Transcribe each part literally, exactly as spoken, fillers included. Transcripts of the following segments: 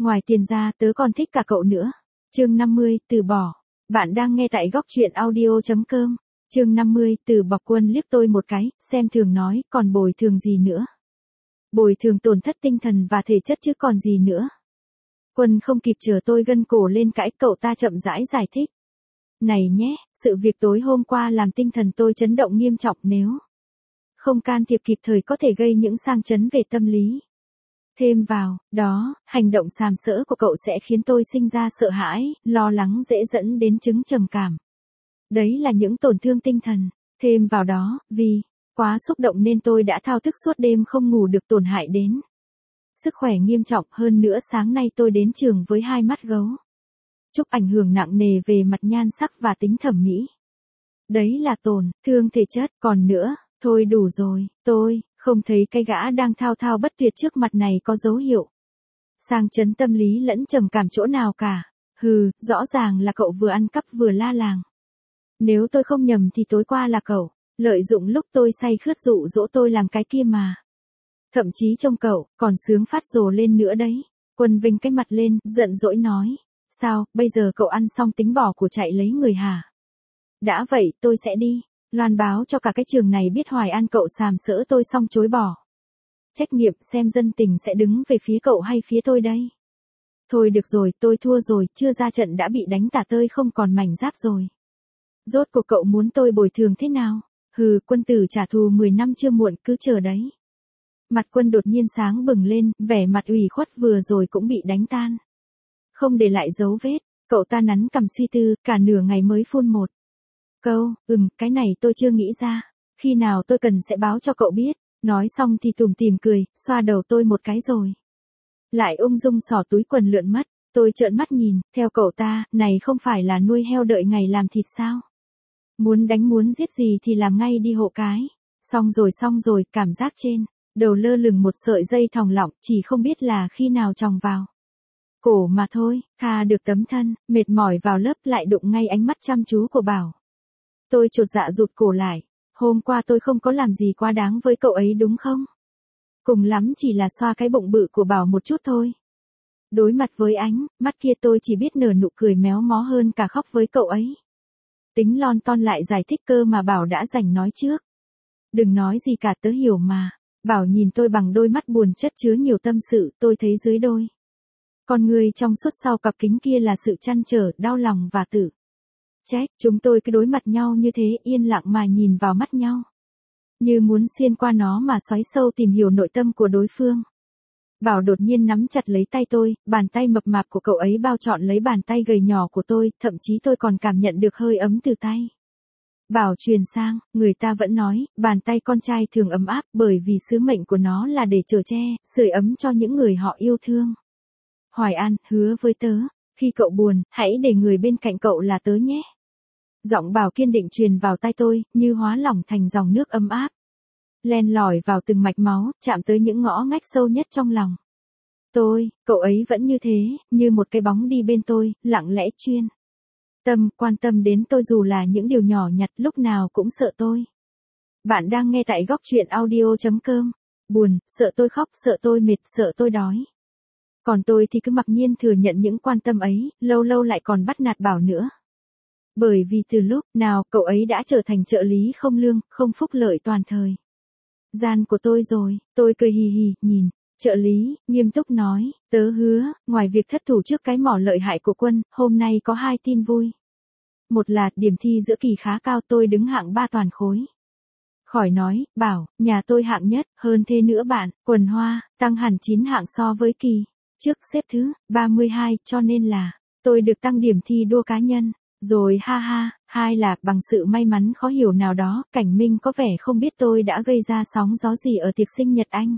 ngoài tiền ra tớ còn thích cả cậu nữa. Chương năm mươi, từ bỏ. Bạn đang nghe tại góc truyện audio.com. Chương năm mươi, từ bỏ. Quân liếc tôi một cái, xem thường nói, còn bồi thường gì nữa? Bồi thường tổn thất tinh thần và thể chất chứ còn gì nữa. Quân không kịp chờ tôi gân cổ lên cãi, cậu ta chậm rãi giải thích. Này nhé, sự việc tối hôm qua làm tinh thần tôi chấn động nghiêm trọng, nếu không can thiệp kịp thời có thể gây những sang chấn về tâm lý. Thêm vào đó, hành động sàm sỡ của cậu sẽ khiến tôi sinh ra sợ hãi, lo lắng, dễ dẫn đến chứng trầm cảm. Đấy là những tổn thương tinh thần. Thêm vào đó, vì quá xúc động nên tôi đã thao thức suốt đêm không ngủ được, tổn hại đến sức khỏe nghiêm trọng. Hơn nữa sáng nay tôi đến trường với hai mắt gấu trúc, ảnh hưởng nặng nề về mặt nhan sắc và tính thẩm mỹ. Đấy là tổn thương thể chất. Còn nữa, thôi đủ rồi, tôi không thấy cái gã đang thao thao bất tuyệt trước mặt này có dấu hiệu sang chấn tâm lý lẫn trầm cảm chỗ nào cả. Hừ, rõ ràng là cậu vừa ăn cắp vừa la làng. Nếu tôi không nhầm thì tối qua là cậu lợi dụng lúc tôi say khướt dụ dỗ tôi làm cái kia mà. Thậm chí trông cậu còn sướng phát rồ lên nữa đấy. Quân vinh cái mặt lên, giận dỗi nói. Sao, bây giờ cậu ăn xong tính bỏ của chạy lấy người hả? Đã vậy, tôi sẽ đi loan báo cho cả cái trường này biết Hoài An cậu sàm sỡ tôi xong chối bỏ trách nhiệm, xem dân tình sẽ đứng về phía cậu hay phía tôi đây. Thôi được rồi, tôi thua rồi, chưa ra trận đã bị đánh tả tơi không còn mảnh giáp rồi. Rốt cuộc cậu muốn tôi bồi thường thế nào? Hừ, Quân tử trả thù mười năm chưa muộn, cứ chờ đấy. Mặt Quân đột nhiên sáng bừng lên, vẻ mặt ủy khuất vừa rồi cũng bị đánh tan. Không để lại dấu vết, cậu ta nắn cằm suy tư, cả nửa ngày mới phun một câu, ừm, cái này tôi chưa nghĩ ra. Khi nào tôi cần sẽ báo cho cậu biết. Nói xong thì tủm tỉm cười, xoa đầu tôi một cái rồi lại ung dung xỏ túi quần lượn mất. Tôi trợn mắt nhìn, theo cậu ta, này không phải là nuôi heo đợi ngày làm thịt sao? Muốn đánh muốn giết gì thì làm ngay đi hộ cái. Xong rồi xong rồi, cảm giác trên đầu lơ lửng một sợi dây thòng lọng, chỉ không biết là khi nào tròng vào cổ mà thôi. Tha được tấm thân mệt mỏi vào lớp lại đụng ngay ánh mắt chăm chú của Bảo. Tôi chột dạ rụt cổ lại. Hôm qua tôi không có làm gì quá đáng với cậu ấy đúng không? Cùng lắm chỉ là xoa cái bụng bự của Bảo một chút thôi. Đối mặt với ánh mắt kia tôi chỉ biết nở nụ cười méo mó hơn cả khóc với cậu ấy. Tính lon ton lại giải thích cơ mà Bảo đã rảnh nói trước. Đừng nói gì cả, tớ hiểu mà. Bảo nhìn tôi bằng đôi mắt buồn chất chứa nhiều tâm sự, tôi thấy dưới đôi con người trong suốt sau cặp kính kia là sự trăn trở, đau lòng và tự trách. Chúng tôi cứ đối mặt nhau như thế, yên lặng mà nhìn vào mắt nhau. Như muốn xuyên qua nó mà xoáy sâu tìm hiểu nội tâm của đối phương. Bảo đột nhiên nắm chặt lấy tay tôi, bàn tay mập mạp của cậu ấy bao trọn lấy bàn tay gầy nhỏ của tôi, thậm chí tôi còn cảm nhận được hơi ấm từ tay. Bảo truyền sang, người ta vẫn nói, bàn tay con trai thường ấm áp bởi vì sứ mệnh của nó là để chở che, sưởi ấm cho những người họ yêu thương. Hoài An, hứa với tớ, khi cậu buồn, hãy để người bên cạnh cậu là tớ nhé. Giọng Bảo kiên định truyền vào tai tôi, như hóa lỏng thành dòng nước ấm áp. Len lỏi vào từng mạch máu, chạm tới những ngõ ngách sâu nhất trong lòng tôi. Cậu ấy vẫn như thế, như một cái bóng đi bên tôi, lặng lẽ chuyên tâm, quan tâm đến tôi dù là những điều nhỏ nhặt, lúc nào cũng sợ tôi. Bạn đang nghe tại góc truyện audio.com. Buồn, sợ tôi khóc, sợ tôi mệt, sợ tôi đói. Còn tôi thì cứ mặc nhiên thừa nhận những quan tâm ấy, lâu lâu lại còn bắt nạt Bảo nữa. Bởi vì từ lúc nào cậu ấy đã trở thành trợ lý không lương, không phúc lợi toàn thời gian của tôi rồi. Tôi cười hì hì, nhìn trợ lý, nghiêm túc nói, tớ hứa, ngoài việc thất thủ trước cái mỏ lợi hại của Quân, hôm nay có hai tin vui. Một là, điểm thi giữa kỳ khá cao, tôi đứng hạng ba toàn khối. Khỏi nói, Bảo, nhà tôi hạng nhất, hơn thế nữa bạn, Quần Hoa, tăng hẳn chín hạng so với kỳ trước, xếp thứ ba mươi hai, cho nên là, tôi được tăng điểm thi đua cá nhân. Rồi ha ha, hai là, bằng sự may mắn khó hiểu nào đó, Cảnh Minh có vẻ không biết tôi đã gây ra sóng gió gì ở tiệc sinh nhật anh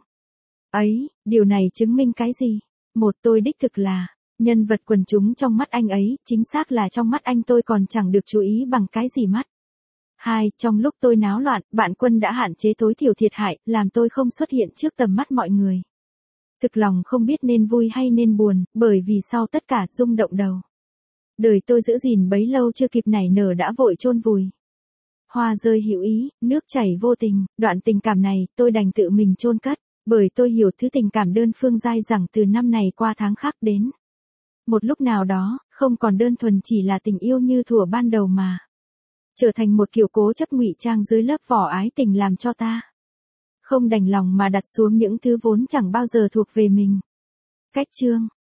ấy. Điều này chứng minh cái gì? Một, tôi đích thực là nhân vật quần chúng trong mắt anh ấy, chính xác là trong mắt anh tôi còn chẳng được chú ý bằng cái gì mắt. Hai, trong lúc tôi náo loạn, bạn Quân đã hạn chế tối thiểu thiệt hại, làm tôi không xuất hiện trước tầm mắt mọi người. Thực lòng không biết nên vui hay nên buồn, bởi vì sau tất cả rung động đầu đời tôi giữ gìn bấy lâu chưa kịp nảy nở đã vội chôn vùi. Hoa rơi hữu ý, nước chảy vô tình, đoạn tình cảm này tôi đành tự mình chôn cất. Bởi tôi hiểu thứ tình cảm đơn phương dai dẳng từ năm này qua tháng khác đến. Một lúc nào đó, không còn đơn thuần chỉ là tình yêu như thuở ban đầu mà. Trở thành một kiểu cố chấp ngụy trang dưới lớp vỏ ái tình làm cho ta không đành lòng mà đặt xuống những thứ vốn chẳng bao giờ thuộc về mình. Cách chương